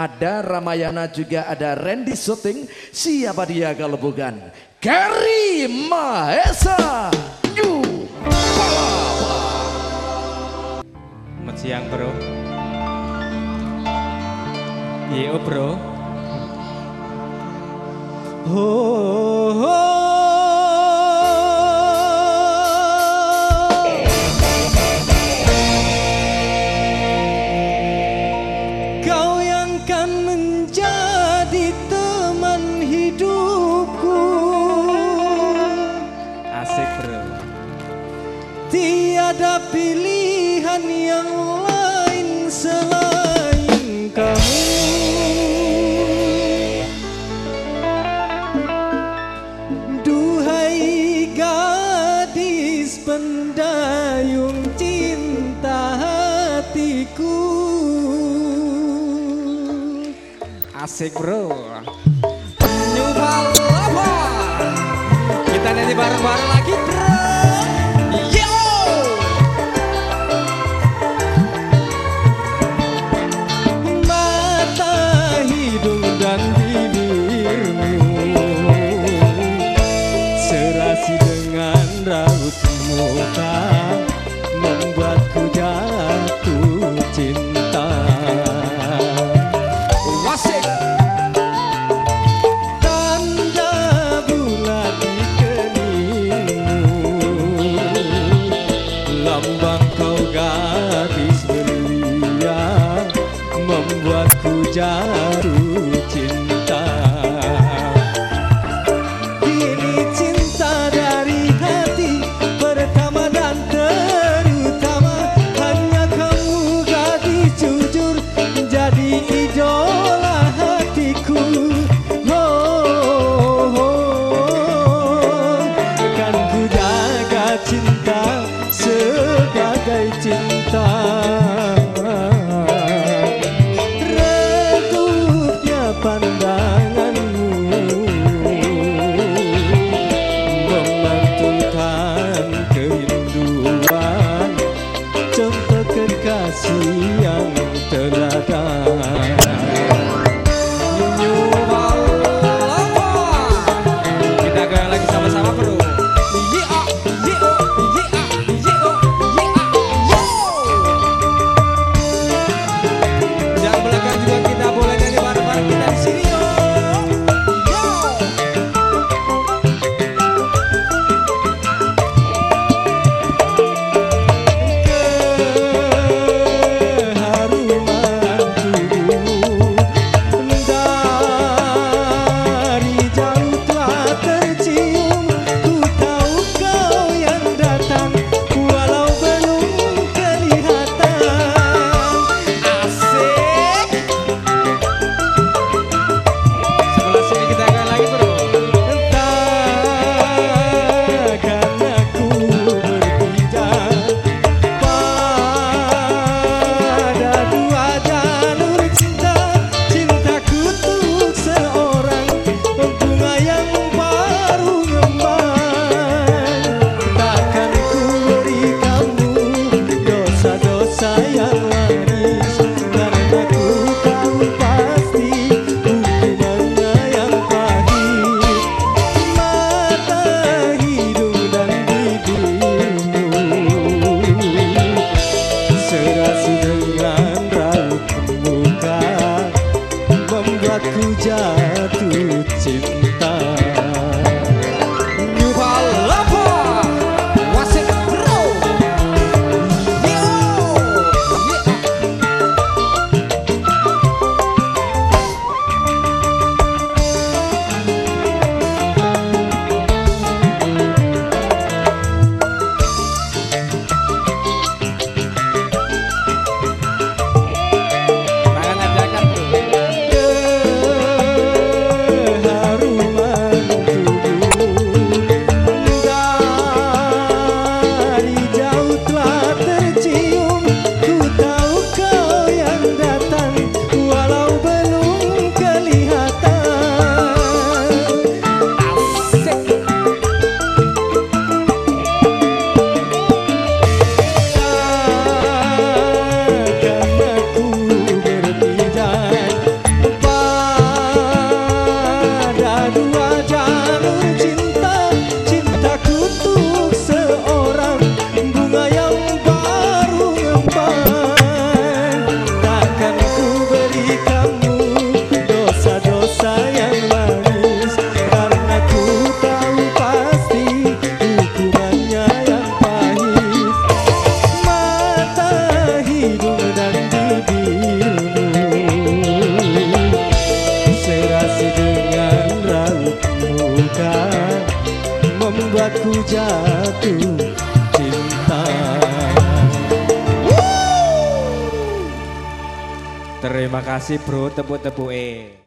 Ada Ramayana, juga ada Randy Shooting. Siapa dia kalau bukan Gary Mahesa New Palapa. Selamat siang bro. Yo bro. Kau yang kan menjadi teman hidupku. Asik bro. Tiada pilihan yang lain selain kamu. Duhai gadis pendayung cinta hatiku. Asik bro. New Palapa. Kita nyanyi bareng-bareng lagi bro. Yo. Mata, hidung dan bibirmu serasi dengan raut muka membuatku jatuh cinta. Asik. Tanda bulan di keningmu, lambang kau gadis belia membuatku jatuh cinta. Ini cinta dari hati pertama dan terutama, hanya kamu gadis jujur menjadi idola hatiku. Kan ku jaga cinta sebagai cinta. Redupnya pandanganmu memantulkan kerinduan, contoh kekasih yang teladan. New Palapa. Kita goyang lagi sama-sama bro. Yeah, yeah, yeah, yeah, yeah, yo. Yang belakang juga kita boleh nyanyi bareng-bareng kita di sini yo. Yo. Keharuman tubuhmu dari jauh telah tercium. Ku tahu kau yang datang walau belum kelihatan. Asik. Sebelah sini kita goyang lagi bro. Takkan aku berpijak pada dua jalur cinta. Cintaku untuk seorang bunga yang baru ngembang. Takkan ku beri kamu dosa-dosa yang manis, karena ku tahu pasti hukumannya yang pahit. Mata, hidung dan bibirmu serasi dengan raut muka membuatku jatuh cinta. New Palapa. Wasik bro. Yo. Yeah. Tangan ajakan bro. membuatku jatuh cinta. Terima kasih bro, tepuk-tepuk